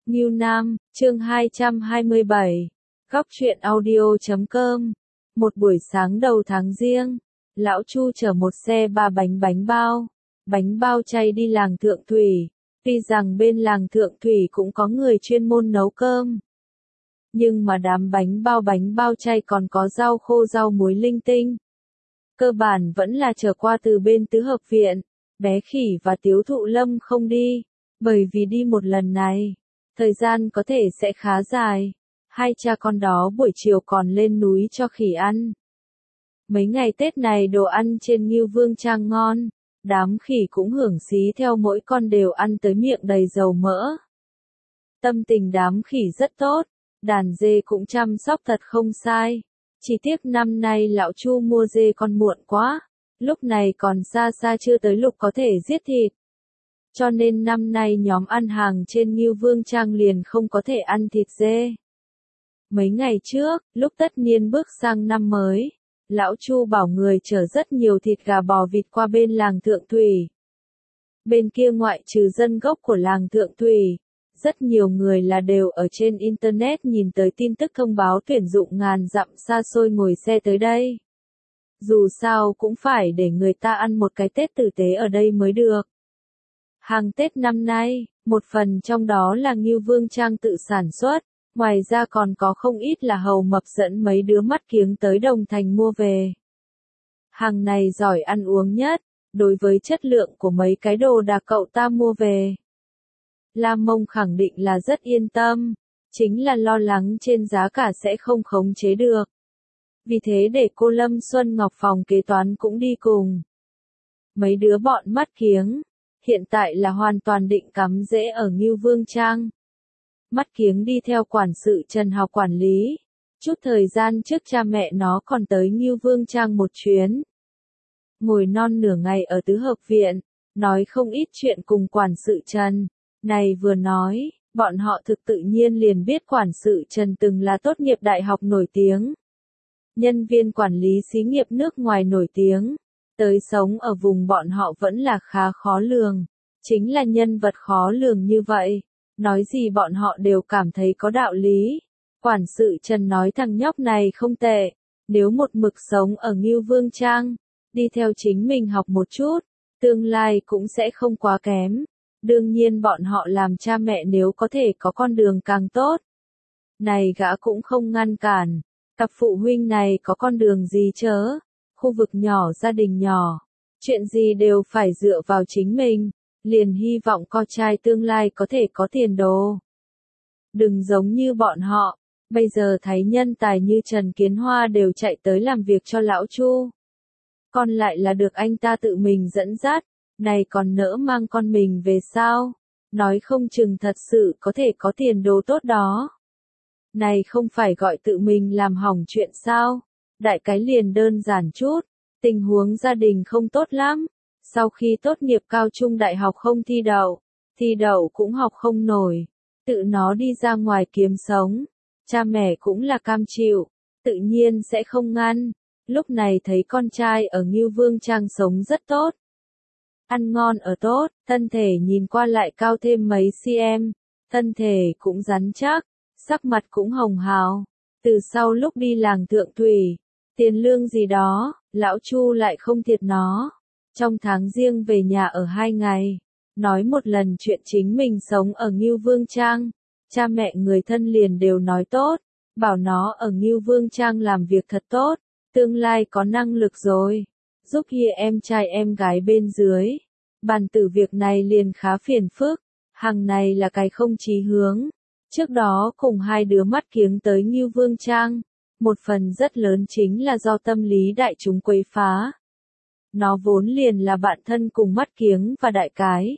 Ngưu Nam, chương 227, Góc truyện audio.com. Một buổi sáng đầu tháng Giêng, lão Chu chở một xe 3 bánh bao chay đi làng Thượng Thủy. Tuy rằng bên làng Thượng Thủy cũng có người chuyên môn nấu cơm, nhưng mà đám bánh bao chay còn có rau khô rau muối linh tinh. Cơ bản vẫn là trở qua từ bên tứ hợp viện. Bé Khỉ và Tiếu Thụ Lâm không đi, bởi vì đi một lần này, thời gian có thể sẽ khá dài. Hai cha con đó buổi chiều còn lên núi cho khỉ ăn. Mấy ngày Tết này đồ ăn trên Ngưu Vương Trang ngon, đám khỉ cũng hưởng xí theo, mỗi con đều ăn tới miệng đầy dầu mỡ. Tâm tình đám khỉ rất tốt, đàn dê cũng chăm sóc thật không sai. Chỉ tiếc năm nay lão Chu mua dê con muộn quá, lúc này còn xa chưa tới lúc có thể giết thịt. Cho nên năm nay nhóm ăn hàng trên Ngưu Vương Trang liền không có thể ăn thịt dê. Mấy ngày trước, lúc tất niên bước sang năm mới, lão Chu bảo người chở rất nhiều thịt gà bò vịt qua bên làng Thượng Thủy. Bên kia ngoại trừ dân gốc của làng Thượng Thủy, rất nhiều người là đều ở trên Internet nhìn tới tin tức thông báo tuyển dụng ngàn dặm xa xôi ngồi xe tới đây. Dù sao cũng phải để người ta ăn một cái Tết tử tế ở đây mới được. Hàng Tết năm nay, một phần trong đó là Ngưu Vương Trang tự sản xuất, ngoài ra còn có không ít là hầu mập dẫn mấy đứa mắt kiếng tới Đồng Thành mua về. Hàng này giỏi ăn uống nhất, đối với chất lượng của mấy cái đồ đạc cậu ta mua về, Lam Mông khẳng định là rất yên tâm, chính là lo lắng trên giá cả sẽ không khống chế được. Vì thế để cô Lâm Xuân Ngọc phòng kế toán cũng đi cùng. Mấy đứa bọn mắt kiếng, hiện tại là hoàn toàn định cắm rễ ở Ngưu Vương Trang. Mắt kiếng đi theo quản sự Trần Hào quản lý. Chút thời gian trước cha mẹ nó còn tới Ngưu Vương Trang một chuyến. Ngồi non nửa ngày ở tứ hợp viện, nói không ít chuyện cùng quản sự Trần. Này vừa nói, bọn họ thực tự nhiên liền biết quản sự Trần từng là tốt nghiệp đại học nổi tiếng. Nhân viên quản lý xí nghiệp nước ngoài nổi tiếng. Tới sống ở vùng bọn họ vẫn là khá khó lường. Chính là nhân vật khó lường như vậy. Nói gì bọn họ đều cảm thấy có đạo lý. Quản sự Trần nói thằng nhóc này không tệ. Nếu một mực sống ở Ngưu Vương Trang, đi theo chính mình học một chút, tương lai cũng sẽ không quá kém. Đương nhiên bọn họ làm cha mẹ nếu có thể có con đường càng tốt. Này gã cũng không ngăn cản. Cặp phụ huynh này có con đường gì chớ. Khu vực nhỏ, gia đình nhỏ. Chuyện gì đều phải dựa vào chính mình. Liền hy vọng con trai tương lai có thể có tiền đồ. Đừng giống như bọn họ. Bây giờ thấy nhân tài như Trần Kiến Hoa đều chạy tới làm việc cho lão Chu. Còn lại là được anh ta tự mình dẫn dắt. Này còn nỡ mang con mình về sao? Nói không chừng thật sự có thể có tiền đồ tốt đó. Này không phải gọi tự mình làm hỏng chuyện sao? Đại cái liền đơn giản chút. Tình huống gia đình không tốt lắm. Sau khi tốt nghiệp cao trung đại học không thi đậu cũng học không nổi. Tự nó đi ra ngoài kiếm sống. Cha mẹ cũng là cam chịu. Tự nhiên sẽ không ngăn. Lúc này thấy con trai ở Ngưu Vương Trang sống rất tốt. Ăn ngon ở tốt, thân thể nhìn qua lại cao thêm mấy cm, thân thể cũng rắn chắc, sắc mặt cũng hồng hào. Từ sau lúc đi làng Thượng Thủy, tiền lương gì đó, lão Chu lại không thiệt nó. Trong tháng Giêng về nhà ở 2 ngày, nói một lần chuyện chính mình sống ở Ngưu Vương Trang, cha mẹ người thân liền đều nói tốt, bảo nó ở Ngưu Vương Trang làm việc thật tốt, tương lai có năng lực rồi. Giúp hia em trai em gái bên dưới. Bàn tử việc này liền khá phiền phức. Hàng này là cái không chí hướng. Trước đó cùng hai đứa mắt kiếng tới Ngưu Vương Trang. Một phần rất lớn chính là do tâm lý đại chúng quấy phá. Nó vốn liền là bạn thân cùng mắt kiếng và đại cái.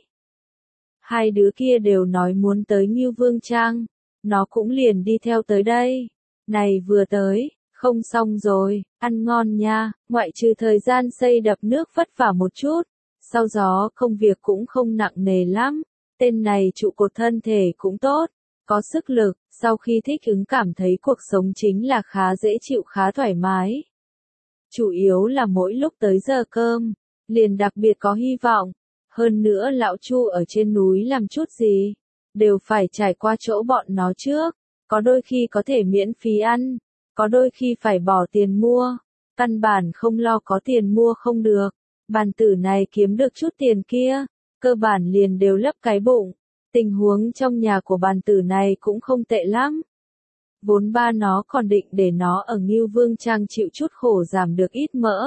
Hai đứa kia đều nói muốn tới Ngưu Vương Trang. Nó cũng liền đi theo tới đây. Này vừa tới. Không xong rồi, ăn ngon nha, ngoại trừ thời gian xây đập nước vất vả một chút, sau gió công việc cũng không nặng nề lắm, tên này trụ cột thân thể cũng tốt, có sức lực, sau khi thích ứng cảm thấy cuộc sống chính là khá dễ chịu khá thoải mái. Chủ yếu là mỗi lúc tới giờ cơm, liền đặc biệt có hy vọng, hơn nữa lão Chu ở trên núi làm chút gì, đều phải trải qua chỗ bọn nó trước, có đôi khi có thể miễn phí ăn, có đôi khi phải bỏ tiền mua, căn bản không lo có tiền mua không được. Bàn tử này kiếm được chút tiền kia, cơ bản liền đều lấp cái bụng. Tình huống trong nhà của bàn tử này cũng không tệ lắm. Vốn ba nó còn định để nó ở Ngưu Vương Trang chịu chút khổ giảm được ít mỡ.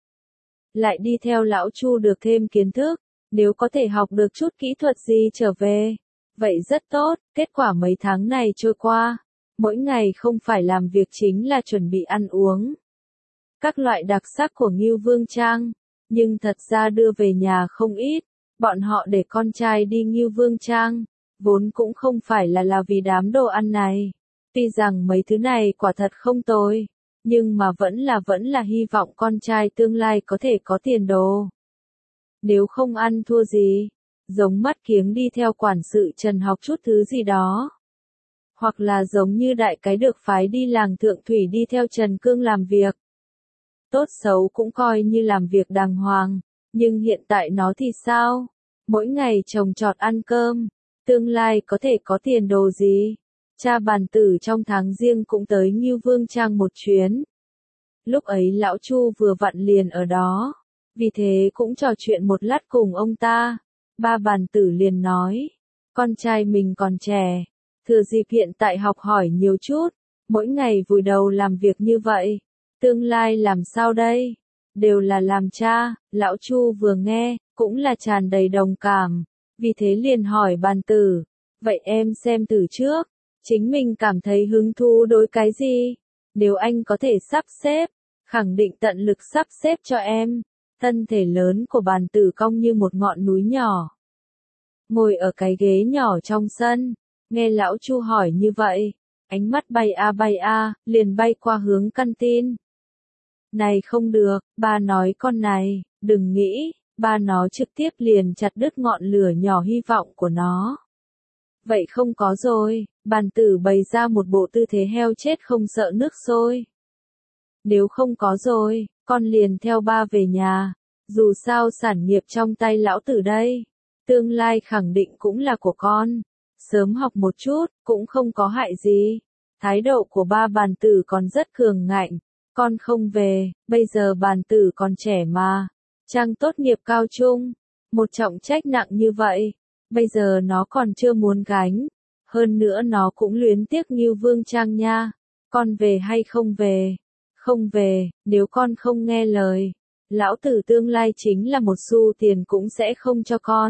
Lại đi theo lão Chu được thêm kiến thức, nếu có thể học được chút kỹ thuật gì trở về. Vậy rất tốt, kết quả mấy tháng này trôi qua. Mỗi ngày không phải làm việc chính là chuẩn bị ăn uống. Các loại đặc sắc của Ngưu Vương Trang, nhưng thật ra đưa về nhà không ít. Bọn họ để con trai đi Ngưu Vương Trang, vốn cũng không phải là vì đám đồ ăn này. Tuy rằng mấy thứ này quả thật không tồi, nhưng mà vẫn là hy vọng con trai tương lai có thể có tiền đồ. Nếu không ăn thua gì, giống mắt kiếng đi theo quản sự Trần học chút thứ gì đó. Hoặc là giống như đại cái được phái đi làng Thượng Thủy đi theo Trần Cương làm việc. Tốt xấu cũng coi như làm việc đàng hoàng, nhưng hiện tại nó thì sao? Mỗi ngày trồng trọt ăn cơm, tương lai có thể có tiền đồ gì? Cha bàn tử trong tháng riêng cũng tới Ngưu Vương Trang một chuyến. Lúc ấy lão Chu vừa vặn liền ở đó, vì thế cũng trò chuyện một lát cùng ông ta. Ba bàn tử liền nói, con trai mình còn trẻ, thừa dịp hiện tại học hỏi nhiều chút, mỗi ngày vùi đầu làm việc như vậy, tương lai làm sao đây? Đều là làm cha. Lão Chu vừa nghe, cũng là tràn đầy đồng cảm, vì thế liền hỏi bàn tử, vậy em xem từ trước, chính mình cảm thấy hứng thú đối cái gì? Nếu anh có thể sắp xếp, khẳng định tận lực sắp xếp cho em. Thân thể lớn của bàn tử cong như một ngọn núi nhỏ. Ngồi ở cái ghế nhỏ trong sân, nghe lão Chu hỏi như vậy, ánh mắt bay a, liền bay qua hướng căn tin. Này không được, ba nói con này, đừng nghĩ, ba nó trực tiếp liền chặt đứt ngọn lửa nhỏ hy vọng của nó. Vậy không có rồi, bàn tử bày ra một bộ tư thế heo chết không sợ nước sôi. Nếu không có rồi, con liền theo ba về nhà, dù sao sản nghiệp trong tay lão tử đây, tương lai khẳng định cũng là của con, sớm học một chút, cũng không có hại gì. Thái độ của ba bàn tử còn rất cường ngạnh, con không về, bây giờ bàn tử còn trẻ mà, Trang tốt nghiệp cao trung, một trọng trách nặng như vậy, bây giờ nó còn chưa muốn gánh, hơn nữa nó cũng luyến tiếc Ngưu Vương Trang nha, con về hay không về? Không về, nếu con không nghe lời, lão tử tương lai chính là một xu tiền cũng sẽ không cho con.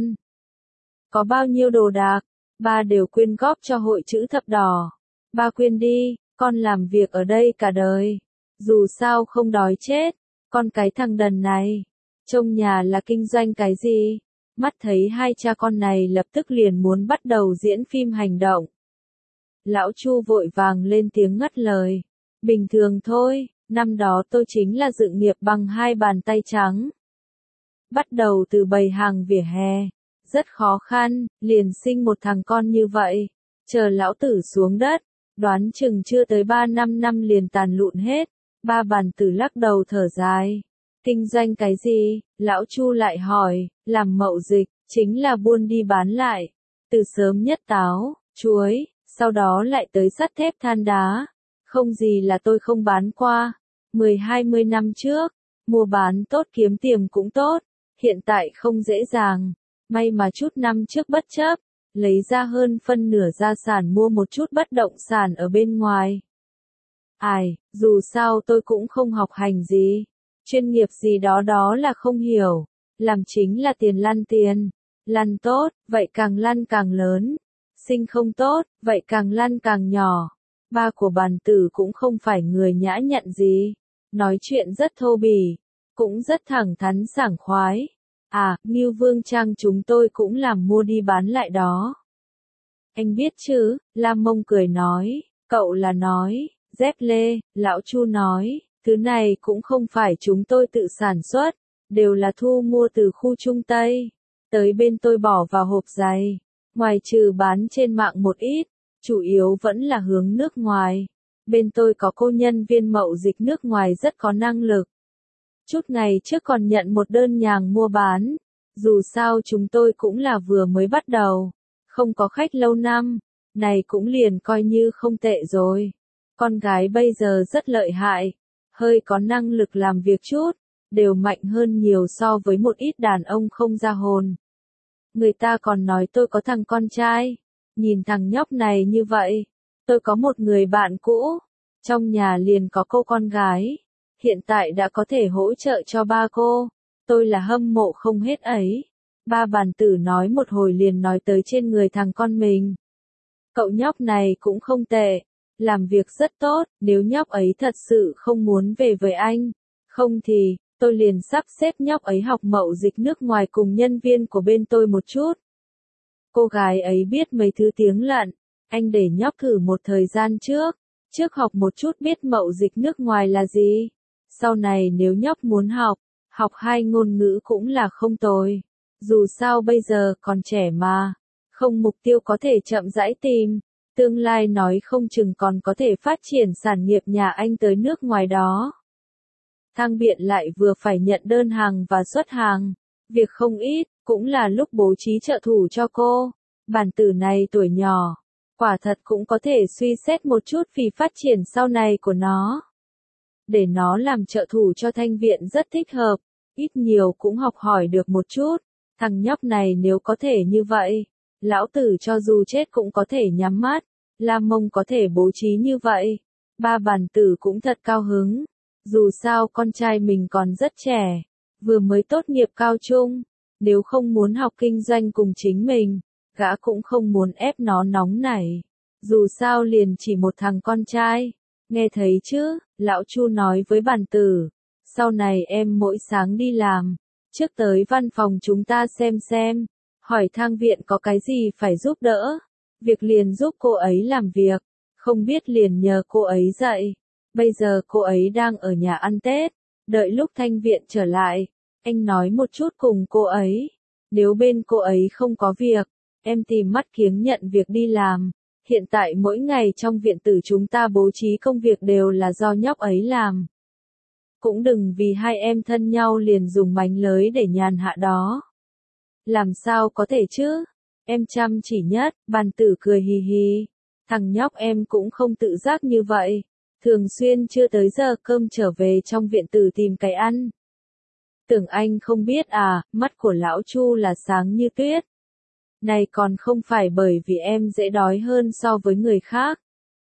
Có bao nhiêu đồ đạc, ba đều quyên góp cho hội chữ thập đỏ. Ba quyên đi, con làm việc ở đây cả đời. Dù sao không đói chết, con cái thằng đần này. Trong nhà là kinh doanh cái gì? Mắt thấy hai cha con này lập tức liền muốn bắt đầu diễn phim hành động. Lão Chu vội vàng lên tiếng ngắt lời. Bình thường thôi, năm đó tôi chính là dựng nghiệp bằng hai bàn tay trắng. Bắt đầu từ bày hàng vỉa hè, rất khó khăn, liền sinh một thằng con như vậy. Chờ lão tử xuống đất, đoán chừng chưa tới 3-5 năm liền tàn lụn hết. Ba bàn tử lắc đầu thở dài. Kinh doanh cái gì? Lão Chu lại hỏi, làm mậu dịch, chính là buôn đi bán lại. Từ sớm nhất táo, chuối, sau đó lại tới sắt thép than đá. Không gì là tôi không bán qua. 10-20 năm trước, mua bán tốt kiếm tiền cũng tốt, hiện tại không dễ dàng. May mà chút năm trước bất chấp, lấy ra hơn phân nửa gia sản mua một chút bất động sản ở bên ngoài. Ai, dù sao tôi cũng không học hành gì, chuyên nghiệp gì đó đó là không hiểu, làm chính là tiền lăn tiền. Lăn tốt, vậy càng lăn càng lớn, sinh không tốt, vậy càng lăn càng nhỏ. Ba của bàn tử cũng không phải người nhã nhặn gì, nói chuyện rất thô bỉ, cũng rất thẳng thắn sảng khoái. À, Ngưu Vương Trang chúng tôi cũng làm mua đi bán lại đó. Anh biết chứ, Lam Mông cười nói, cậu là nói, dép lê, lão Chu nói, thứ này cũng không phải chúng tôi tự sản xuất, đều là thu mua từ khu Trung Tây, tới bên tôi bỏ vào hộp giày, ngoài trừ bán trên mạng một ít, chủ yếu vẫn là hướng nước ngoài. Bên tôi có cô nhân viên mậu dịch nước ngoài rất có năng lực. Chút ngày trước còn nhận một đơn nhàng mua bán, dù sao chúng tôi cũng là vừa mới bắt đầu, không có khách lâu năm, này cũng liền coi như không tệ rồi. Con gái bây giờ rất lợi hại, hơi có năng lực làm việc chút, đều mạnh hơn nhiều so với một ít đàn ông không ra hồn. Người ta còn nói tôi có thằng con trai, nhìn thằng nhóc này như vậy, tôi có một người bạn cũ, trong nhà liền có cô con gái, hiện tại đã có thể hỗ trợ cho ba cô, tôi là hâm mộ không hết ấy. Ba bàn tử nói một hồi liền nói tới trên người thằng con mình. Cậu nhóc này cũng không tệ, làm việc rất tốt, nếu nhóc ấy thật sự không muốn về với anh, không thì, tôi liền sắp xếp nhóc ấy học mậu dịch nước ngoài cùng nhân viên của bên tôi một chút. Cô gái ấy biết mấy thứ tiếng lận, anh để nhóc thử một thời gian trước học một chút biết mậu dịch nước ngoài là gì. Sau này nếu nhóc muốn học 2 ngôn ngữ cũng là không tồi. Dù sao bây giờ còn trẻ mà, không mục tiêu có thể chậm rãi tìm, tương lai nói không chừng còn có thể phát triển sản nghiệp nhà anh tới nước ngoài đó. Thang Biện lại vừa phải nhận đơn hàng và xuất hàng, việc không ít, cũng là lúc bố trí trợ thủ cho cô. Bản tử này tuổi nhỏ, quả thật cũng có thể suy xét một chút vì phát triển sau này của nó. Để nó làm trợ thủ cho Thanh Viện rất thích hợp, ít nhiều cũng học hỏi được một chút. Thằng nhóc này nếu có thể như vậy, lão tử cho dù chết cũng có thể nhắm mắt, Lam Mông có thể bố trí như vậy. Ba bản tử cũng thật cao hứng, dù sao con trai mình còn rất trẻ, vừa mới tốt nghiệp cao trung, nếu không muốn học kinh doanh cùng chính mình, gã cũng không muốn ép nó nóng nảy, dù sao liền chỉ một thằng con trai. Nghe thấy chứ, lão Chu nói với bản tử, sau này em mỗi sáng đi làm, trước tới văn phòng chúng ta xem, hỏi Thang Viện có cái gì phải giúp đỡ, việc liền giúp cô ấy làm việc, không biết liền nhờ cô ấy dạy. Bây giờ cô ấy đang ở nhà ăn Tết, đợi lúc Thanh Viện trở lại, anh nói một chút cùng cô ấy, nếu bên cô ấy không có việc, em tìm mắt kiếng nhận việc đi làm. Hiện tại mỗi ngày trong viện tử chúng ta bố trí công việc đều là do nhóc ấy làm. Cũng đừng vì hai em thân nhau liền dùng mánh lới để nhàn hạ đó. Làm sao có thể chứ? Em chăm chỉ nhất, bàn tử cười hì hì. Thằng nhóc em cũng không tự giác như vậy. Thường xuyên chưa tới giờ cơm trở về trong viện tử tìm cái ăn. Tưởng anh không biết à, mắt của lão Chu là sáng như tuyết. Này còn không phải bởi vì em dễ đói hơn so với người khác.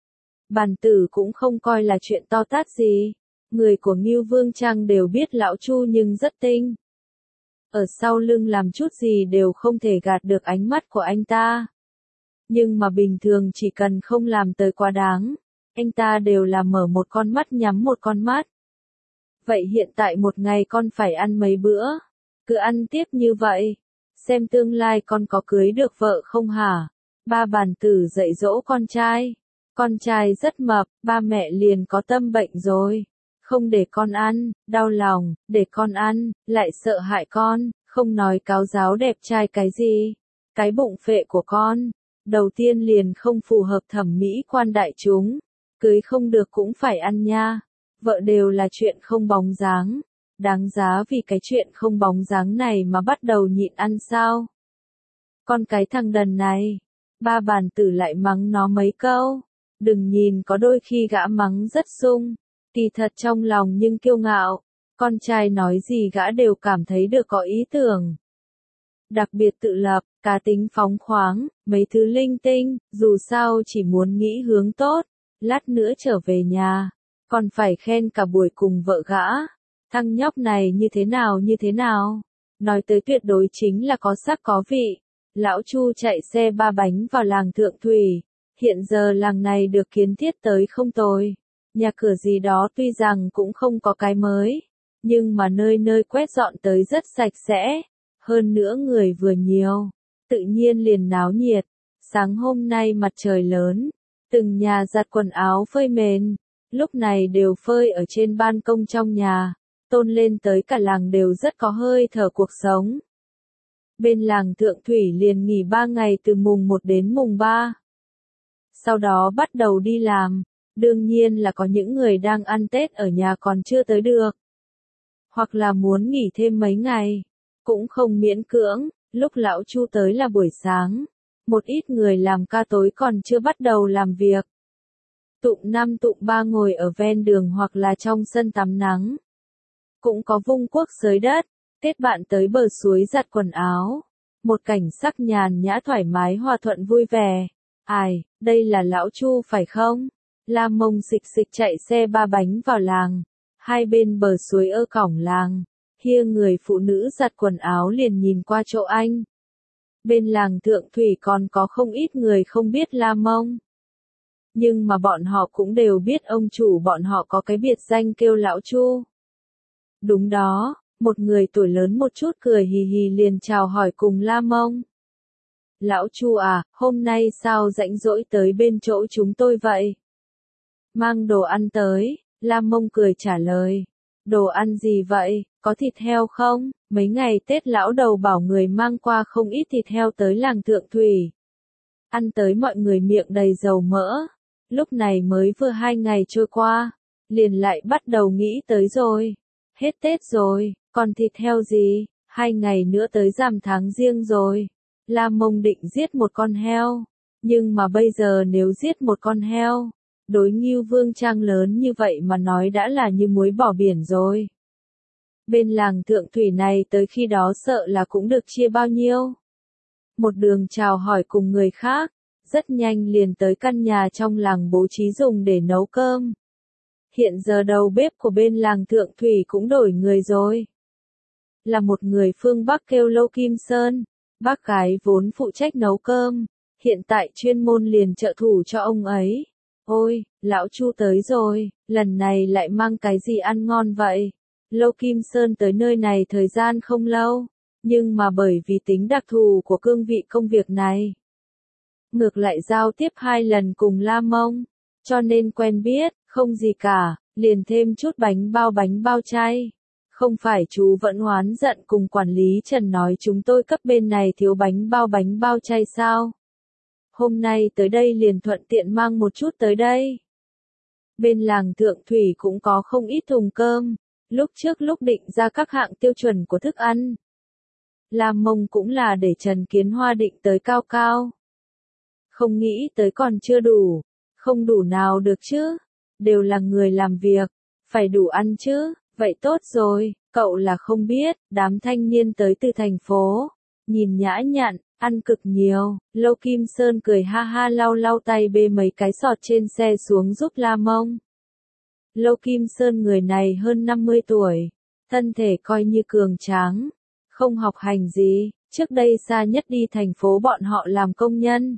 Bàn tử cũng không coi là chuyện to tát gì. Người của Ngưu Vương Trang đều biết lão Chu nhưng rất tinh. Ở sau lưng làm chút gì đều không thể gạt được ánh mắt của anh ta. Nhưng mà bình thường chỉ cần không làm tới quá đáng, anh ta đều là mở một con mắt nhắm một con mắt. Vậy hiện tại một ngày con phải ăn mấy bữa? Cứ ăn tiếp như vậy. Xem tương lai con có cưới được vợ không hả? Ba bàn tử dạy dỗ con trai. Con trai rất mập, ba mẹ liền có tâm bệnh rồi. Không để con ăn, đau lòng, để con ăn, lại sợ hại con, không nói cáo giáo đẹp trai cái gì. Cái bụng phệ của con, đầu tiên liền không phù hợp thẩm mỹ quan đại chúng. Cưới không được cũng phải ăn nha. Vợ đều là chuyện không bóng dáng. Đáng giá vì cái chuyện không bóng dáng này mà bắt đầu nhịn ăn sao? Con cái thằng đần này, ba bàn tử lại mắng nó mấy câu. Đừng nhìn có đôi khi gã mắng rất sung, kỳ thật trong lòng nhưng kiêu ngạo. Con trai nói gì gã đều cảm thấy được có ý tưởng. Đặc biệt tự lập, cá tính phóng khoáng, mấy thứ linh tinh, dù sao chỉ muốn nghĩ hướng tốt. Lát nữa trở về nhà, còn phải khen cả buổi cùng vợ gã. Thằng nhóc này như thế nào? Nói tới tuyệt đối chính là có sắc có vị. Lão Chu chạy xe ba bánh vào làng Thượng Thủy. Hiện giờ làng này được kiến thiết tới không tồi. Nhà cửa gì đó tuy rằng cũng không có cái mới. Nhưng mà nơi nơi quét dọn tới rất sạch sẽ. Hơn nữa người vừa nhiều. Tự nhiên liền náo nhiệt. Sáng hôm nay mặt trời lớn. Từng nhà giặt quần áo phơi mền. Lúc này đều phơi ở trên ban công trong nhà. Tôn lên tới cả làng đều rất có hơi thở cuộc sống. Bên làng Thượng Thủy liền nghỉ 3 ngày từ mùng 1 đến mùng 3. Sau đó bắt đầu đi làm, đương nhiên là có những người đang ăn Tết ở nhà còn chưa tới được. Hoặc là muốn nghỉ thêm mấy ngày, cũng không miễn cưỡng, lúc lão Chu tới là buổi sáng. Một ít người làm ca tối còn chưa bắt đầu làm việc. Tụm 5 tụm 3 ngồi ở ven đường hoặc là trong sân tắm nắng. Cũng có vung cuốc xới đất, kết bạn tới bờ suối giặt quần áo. Một cảnh sắc nhàn nhã thoải mái hòa thuận vui vẻ. Ai, đây là lão Chu phải không? La Mông xịch xịch chạy xe ba bánh vào làng. Hai bên bờ suối ở cổng làng. Kia người phụ nữ giặt quần áo liền nhìn qua chỗ anh. Bên làng Thượng Thủy còn có không ít người không biết La Mông. Nhưng mà bọn họ cũng đều biết ông chủ bọn họ có cái biệt danh kêu lão Chu. Đúng đó, một người tuổi lớn một chút cười hì hì liền chào hỏi cùng La Mông. Lão Chu à, hôm nay sao rảnh rỗi tới bên chỗ chúng tôi vậy? Mang đồ ăn tới, La Mông cười trả lời. Đồ ăn gì vậy, có thịt heo không? Mấy ngày Tết lão đầu bảo người mang qua không ít thịt heo tới làng Thượng Thủy. Ăn tới mọi người miệng đầy dầu mỡ. Lúc này mới vừa 2 ngày trôi qua, liền lại bắt đầu nghĩ tới rồi. Hết Tết rồi, còn thịt heo gì, 2 ngày nữa tới rằm tháng Giêng rồi. La Mông định giết một con heo, nhưng mà bây giờ nếu giết một con heo, đối Ngưu Vương Trang lớn như vậy mà nói đã là như muối bỏ biển rồi. Bên làng Thượng Thủy này tới khi đó sợ là cũng được chia bao nhiêu. Một đường chào hỏi cùng người khác, rất nhanh liền tới căn nhà trong làng bố trí dùng để nấu cơm. Hiện giờ đầu bếp của bên làng Thượng Thủy cũng đổi người rồi. Là một người phương Bắc kêu Lâu Kim Sơn, bác gái vốn phụ trách nấu cơm, hiện tại chuyên môn liền trợ thủ cho ông ấy. Ôi, lão Chu tới rồi, lần này lại mang cái gì ăn ngon vậy? Lâu Kim Sơn tới nơi này thời gian không lâu, nhưng mà bởi vì tính đặc thù của cương vị công việc này, ngược lại giao tiếp 2 lần cùng La Mông, cho nên quen biết, không gì cả, liền thêm chút bánh bao chay. Không phải chú vẫn oán giận cùng quản lý Trần nói chúng tôi cấp bên này thiếu bánh bao chay sao? Hôm nay tới đây liền thuận tiện mang một chút tới đây. Bên làng Thượng Thủy cũng có không ít thùng cơm, lúc trước lúc định ra các hạng tiêu chuẩn của thức ăn. La Mông cũng là để Trần Kiến Hoa định tới cao cao. Không nghĩ tới còn chưa đủ, không đủ nào được chứ, đều là người làm việc, phải đủ ăn chứ, vậy tốt rồi, cậu là không biết, đám thanh niên tới từ thành phố, nhìn nhã nhặn, ăn cực nhiều, Lâu Kim Sơn cười ha ha lau tay bê mấy cái sọt trên xe xuống giúp La Mông. Lâu Kim Sơn người này hơn 50 tuổi, thân thể coi như cường tráng, không học hành gì, trước đây xa nhất đi thành phố bọn họ làm công nhân.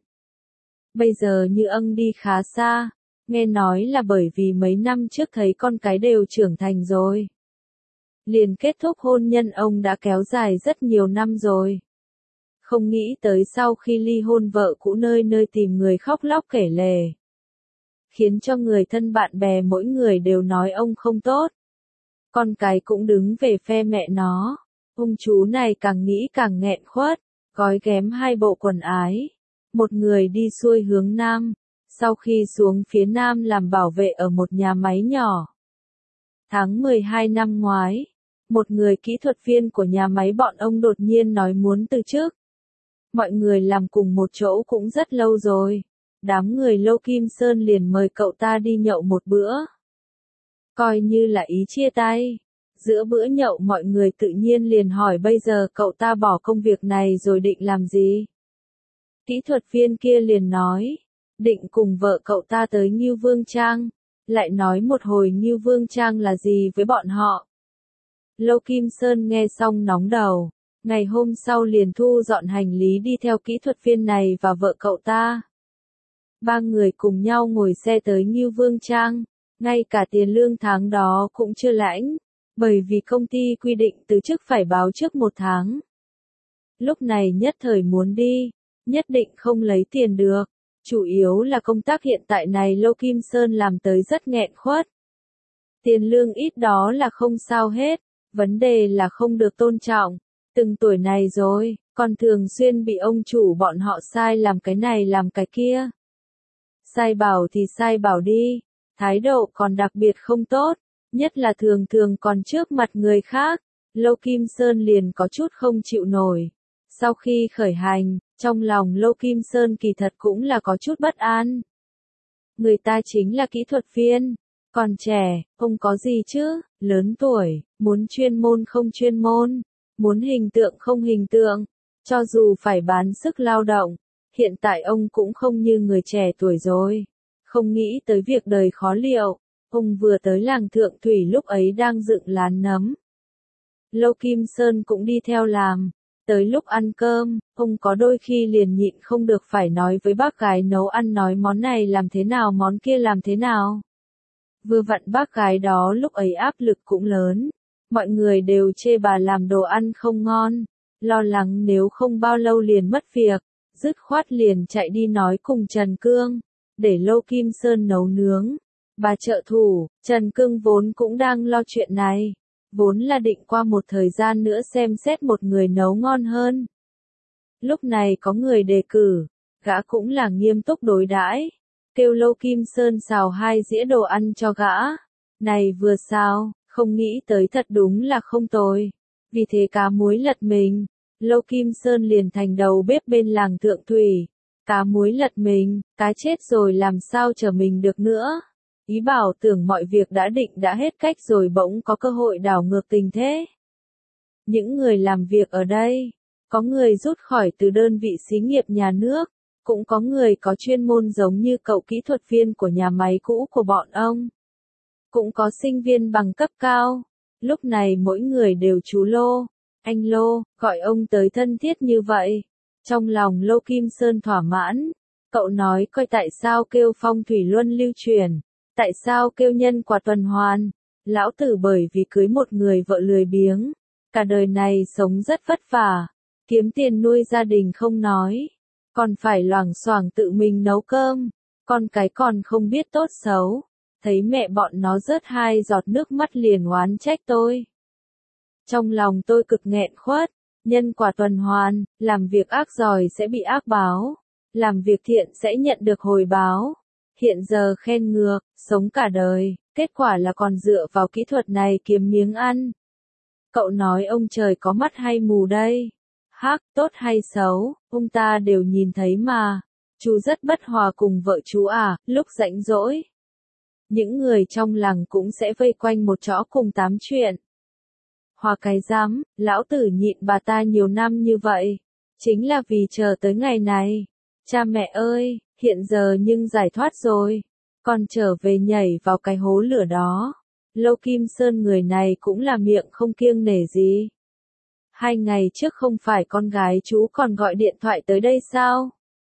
Bây giờ như âng đi khá xa, nghe nói là bởi vì mấy năm trước thấy con cái đều trưởng thành rồi. Liền kết thúc hôn nhân ông đã kéo dài rất nhiều năm rồi. Không nghĩ tới sau khi ly hôn vợ cũ nơi nơi tìm người khóc lóc kể lể. Khiến cho người thân bạn bè mỗi người đều nói ông không tốt. Con cái cũng đứng về phe mẹ nó. Ông chú này càng nghĩ càng nghẹn khuất, gói ghém 2 bộ quần ái. Một người đi xuôi hướng Nam, sau khi xuống phía Nam làm bảo vệ ở một nhà máy nhỏ. Tháng 12 năm ngoái, một người kỹ thuật viên của nhà máy bọn ông đột nhiên nói muốn từ chức. Mọi người làm cùng một chỗ cũng rất lâu rồi. Đám người Lâu Kim Sơn liền mời cậu ta đi nhậu một bữa. Coi như là ý chia tay. Giữa bữa nhậu mọi người tự nhiên liền hỏi bây giờ cậu ta bỏ công việc này rồi định làm gì? Kỹ thuật viên kia liền nói, định cùng vợ cậu ta tới Ngưu Vương Trang, lại nói một hồi Ngưu Vương Trang là gì với bọn họ. Lâu Kim Sơn nghe xong nóng đầu, ngày hôm sau liền thu dọn hành lý đi theo kỹ thuật viên này và vợ cậu ta. 3 người cùng nhau ngồi xe tới Ngưu Vương Trang, ngay cả tiền lương tháng đó cũng chưa lãnh, bởi vì công ty quy định từ chức phải báo trước 1 tháng. Lúc này nhất thời muốn đi, nhất định không lấy tiền được, chủ yếu là công tác hiện tại này Lâu Kim Sơn làm tới rất nghẹn khuất. Tiền lương ít đó là không sao hết, vấn đề là không được tôn trọng, từng tuổi này rồi, còn thường xuyên bị ông chủ bọn họ sai làm cái này làm cái kia. Sai bảo thì sai bảo đi, thái độ còn đặc biệt không tốt, nhất là thường thường còn trước mặt người khác, Lâu Kim Sơn liền có chút không chịu nổi. Sau khi khởi hành, Trong lòng Lô Kim Sơn kỳ thật cũng là có chút bất an. Người ta chính là kỹ thuật viên, còn trẻ, không có gì chứ, lớn tuổi, muốn chuyên môn không chuyên môn, muốn hình tượng không hình tượng, cho dù phải bán sức lao động, hiện tại ông cũng không như người trẻ tuổi rồi, không nghĩ tới việc đời khó liệu, ông vừa tới làng Thượng Thủy lúc ấy đang dựng lán nấm. Lô Kim Sơn cũng đi theo làm. Tới lúc ăn cơm, ông có đôi khi liền nhịn không được phải nói với bác gái nấu ăn nói món này làm thế nào món kia làm thế nào. Vừa vặn bác gái đó lúc ấy áp lực cũng lớn, mọi người đều chê bà làm đồ ăn không ngon, lo lắng nếu không bao lâu liền mất việc, dứt khoát liền chạy đi nói cùng Trần Cương, để Lô Kim Sơn nấu nướng. Bà trợ thủ, Trần Cương vốn cũng đang lo chuyện này. Vốn là định qua một thời gian nữa xem xét một người nấu ngon hơn. Lúc này có người đề cử, gã cũng là nghiêm túc đối đãi, kêu Lô Kim Sơn xào 2 dĩa đồ ăn cho gã. Này vừa xào, không nghĩ tới thật đúng là không tồi. Vì thế cá muối lật mình, Lô Kim Sơn liền thành đầu bếp bên làng Thượng Thủy. Cá muối lật mình, cá chết rồi làm sao trở mình được nữa. Ý bảo tưởng mọi việc đã định đã hết cách rồi bỗng có cơ hội đảo ngược tình thế. Những người làm việc ở đây, có người rút khỏi từ đơn vị xí nghiệp nhà nước, cũng có người có chuyên môn giống như cậu kỹ thuật viên của nhà máy cũ của bọn ông. Cũng có sinh viên bằng cấp cao, lúc này mỗi người đều chú Lô, anh Lô, gọi ông tới thân thiết như vậy. Trong lòng Lô Kim Sơn thỏa mãn, cậu nói coi tại sao kêu phong thủy luân lưu truyền. Tại sao kêu nhân quả tuần hoàn? Lão tử bởi vì cưới một người vợ lười biếng, cả đời này sống rất vất vả, kiếm tiền nuôi gia đình không nói, còn phải loảng xoảng tự mình nấu cơm, con cái còn không biết tốt xấu, thấy mẹ bọn nó rớt 2 giọt nước mắt liền oán trách tôi. Trong lòng tôi cực nghẹn khuất, nhân quả tuần hoàn, làm việc ác giỏi sẽ bị ác báo, làm việc thiện sẽ nhận được hồi báo. Hiện giờ khen ngược, sống cả đời, kết quả là còn dựa vào kỹ thuật này kiếm miếng ăn. Cậu nói ông trời có mắt hay mù đây? Hắc, tốt hay xấu, ông ta đều nhìn thấy mà. Chú rất bất hòa cùng vợ chú à, lúc rảnh rỗi. Những người trong làng cũng sẽ vây quanh một chỗ cùng tám chuyện. Hòa cái dám, lão tử nhịn bà ta nhiều năm như vậy. Chính là vì chờ tới ngày này. Cha mẹ ơi! Hiện giờ nhưng giải thoát rồi, còn trở về nhảy vào cái hố lửa đó. Lô Kim Sơn người này cũng là miệng không kiêng nể gì. 2 ngày trước không phải con gái chú còn gọi điện thoại tới đây sao?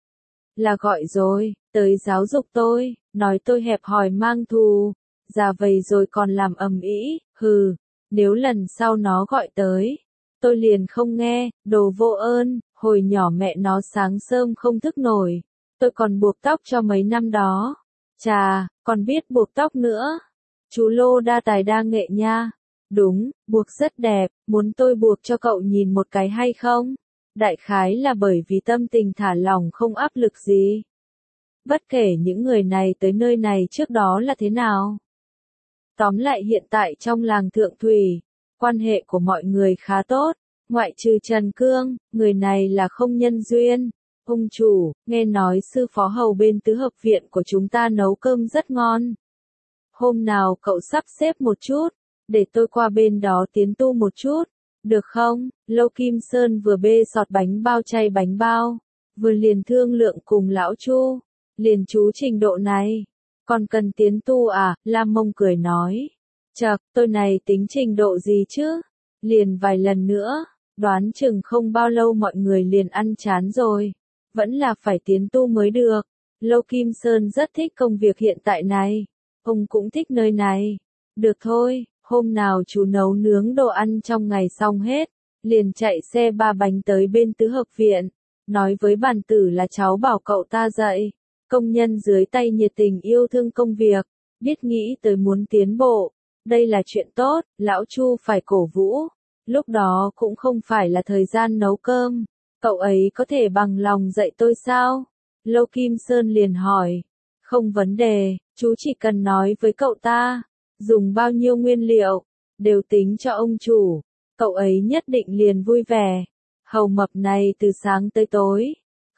Là gọi rồi, tới giáo dục tôi, nói tôi hẹp hòi mang thù, già vầy rồi còn làm ầm ĩ, hừ, nếu lần sau nó gọi tới, tôi liền không nghe, đồ vô ơn, hồi nhỏ mẹ nó sáng sớm không thức nổi. Tôi còn buộc tóc cho mấy năm đó. Chà, còn biết buộc tóc nữa. Chú Lô đa tài đa nghệ nha. Đúng, buộc rất đẹp, muốn tôi buộc cho cậu nhìn một cái hay không? Đại khái là bởi vì tâm tình thả lỏng không áp lực gì. Bất kể những người này tới nơi này trước đó là thế nào. Tóm lại hiện tại trong làng Thượng Thủy, quan hệ của mọi người khá tốt, ngoại trừ Trần Cương, người này là không nhân duyên. Ông chủ, nghe nói sư phó hầu bên tứ hợp viện của chúng ta nấu cơm rất ngon. Hôm nào cậu sắp xếp một chút, để tôi qua bên đó tiến tu một chút, được không? Lô Kim Sơn vừa bê sọt bánh bao chay bánh bao, vừa liền thương lượng cùng lão Chu, liền chú trình độ này, còn cần tiến tu à? Lam Mông cười nói, chậc, tôi này tính trình độ gì chứ? Liền vài lần nữa, đoán chừng không bao lâu mọi người liền ăn chán rồi. Vẫn là phải tiến tu mới được. Lô Kim Sơn rất thích công việc hiện tại này. Ông cũng thích nơi này. Được thôi, hôm nào chú nấu nướng đồ ăn trong ngày xong hết, liền chạy xe 3 bánh tới bên tứ hợp viện. Nói với bản tử là cháu bảo cậu ta dạy. Công nhân dưới tay nhiệt tình yêu thương công việc, biết nghĩ tới muốn tiến bộ. Đây là chuyện tốt, lão Chu phải cổ vũ. Lúc đó cũng không phải là thời gian nấu cơm. Cậu ấy có thể bằng lòng dạy tôi sao? Lô Kim Sơn liền hỏi. Không vấn đề, chú chỉ cần nói với cậu ta, dùng bao nhiêu nguyên liệu, đều tính cho ông chủ. Cậu ấy nhất định liền vui vẻ. Hầu mập này từ sáng tới tối,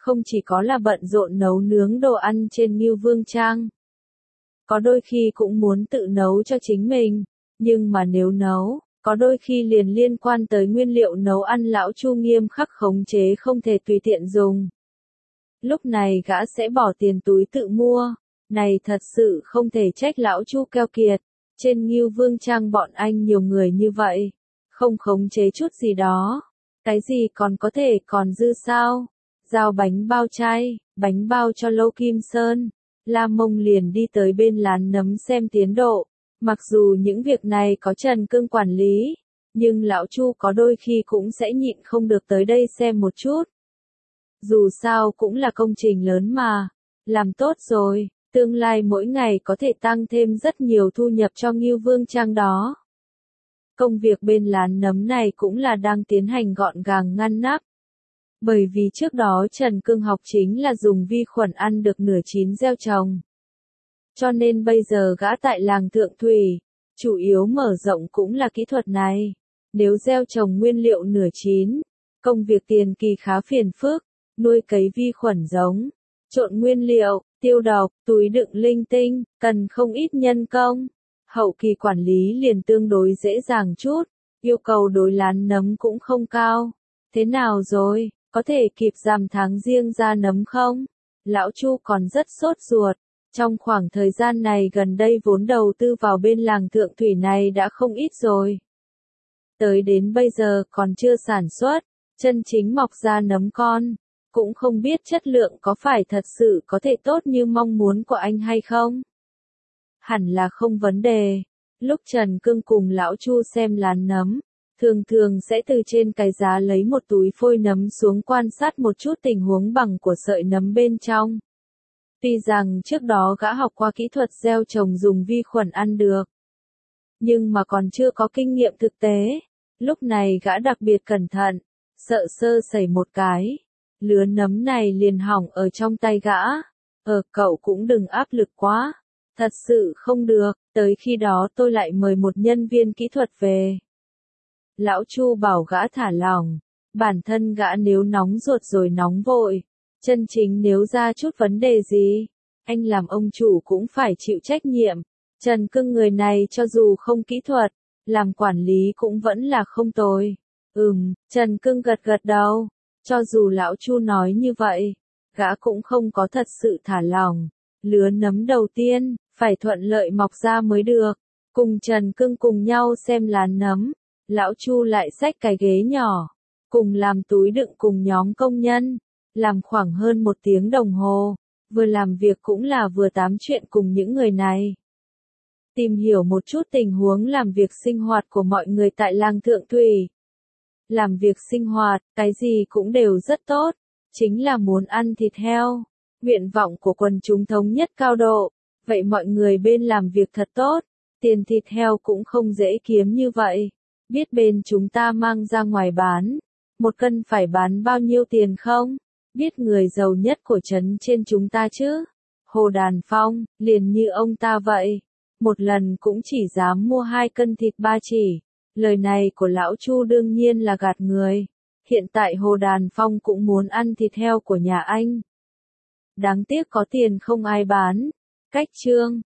không chỉ có là bận rộn nấu nướng đồ ăn trên Ngưu Vương Trang. Có đôi khi cũng muốn tự nấu cho chính mình, nhưng mà nếu nấu, có đôi khi liền liên quan tới nguyên liệu nấu ăn lão Chu nghiêm khắc khống chế không thể tùy tiện dùng. Lúc này gã sẽ bỏ tiền túi tự mua, này thật sự không thể trách lão Chu keo kiệt, trên Ngưu Vương Trang bọn anh nhiều người như vậy, không khống chế chút gì đó, cái gì còn có thể còn dư sao? Giao bánh bao chay, bánh bao cho Lâu Kim Sơn, La Mông liền đi tới bên lán nấm xem tiến độ. Mặc dù những việc này có Trần Cương quản lý, nhưng lão Chu có đôi khi cũng sẽ nhịn không được tới đây xem một chút. Dù sao cũng là công trình lớn mà, làm tốt rồi, tương lai mỗi ngày có thể tăng thêm rất nhiều thu nhập cho Ngưu Vương Trang đó. Công việc bên lán nấm này cũng là đang tiến hành gọn gàng ngăn nắp. Bởi vì trước đó Trần Cương học chính là dùng vi khuẩn ăn được nửa chín gieo trồng. Cho nên bây giờ gã tại làng Thượng Thủy, chủ yếu mở rộng cũng là kỹ thuật này. Nếu gieo trồng nguyên liệu nửa chín, công việc tiền kỳ khá phiền phức, nuôi cấy vi khuẩn giống, trộn nguyên liệu, tiêu độc, túi đựng linh tinh, cần không ít nhân công. Hậu kỳ quản lý liền tương đối dễ dàng chút, yêu cầu đối lán nấm cũng không cao. Thế nào rồi, có thể kịp rằm tháng Giêng ra nấm không? Lão Chu còn rất sốt ruột. Trong khoảng thời gian này gần đây vốn đầu tư vào bên làng Thượng Thủy này đã không ít rồi. Tới đến bây giờ còn chưa sản xuất, chân chính mọc ra nấm con. Cũng không biết chất lượng có phải thật sự có thể tốt như mong muốn của anh hay không? Hẳn là không vấn đề. Lúc Trần Cương cùng lão Chu xem lán nấm, thường sẽ từ trên cái giá lấy một túi phôi nấm xuống quan sát một chút tình huống bằng của sợi nấm bên trong. Tuy rằng trước đó gã học qua kỹ thuật gieo trồng dùng vi khuẩn ăn được, nhưng mà còn chưa có kinh nghiệm thực tế. Lúc này gã đặc biệt cẩn thận, sợ sơ sẩy một cái, lứa nấm này liền hỏng ở trong tay gã. Cậu cũng đừng áp lực quá, thật sự không được, tới khi đó tôi lại mời một nhân viên kỹ thuật về. Lão Chu bảo gã thả lỏng, bản thân gã nếu nóng ruột rồi nóng vội. Chân chính nếu ra chút vấn đề gì, anh làm ông chủ cũng phải chịu trách nhiệm. Trần Cương người này cho dù không kỹ thuật, làm quản lý cũng vẫn là không tồi. Trần Cương gật đầu. Cho dù lão Chu nói như vậy, gã cũng không có thật sự thả lỏng. Lứa nấm đầu tiên, phải thuận lợi mọc ra mới được. Cùng Trần Cương cùng nhau xem lán nấm, lão Chu lại xách cái ghế nhỏ, cùng làm túi đựng cùng nhóm công nhân. Làm khoảng hơn 1 tiếng đồng hồ, vừa làm việc cũng là vừa tám chuyện cùng những người này. Tìm hiểu một chút tình huống làm việc sinh hoạt của mọi người tại làng Thượng Thủy. Làm việc sinh hoạt, cái gì cũng đều rất tốt, chính là muốn ăn thịt heo. Nguyện vọng của quần chúng thống nhất cao độ, vậy mọi người bên làm việc thật tốt, tiền thịt heo cũng không dễ kiếm như vậy. Biết bên chúng ta mang ra ngoài bán, 1 cân phải bán bao nhiêu tiền không? Biết người giàu nhất của trấn trên chúng ta chứ? Hồ Đàn Phong, liền như ông ta vậy. Một lần cũng chỉ dám mua 2 cân thịt 3 chỉ. Lời này của lão Chu đương nhiên là gạt người. Hiện tại Hồ Đàn Phong cũng muốn ăn thịt heo của nhà anh. Đáng tiếc có tiền không ai bán. Cách chương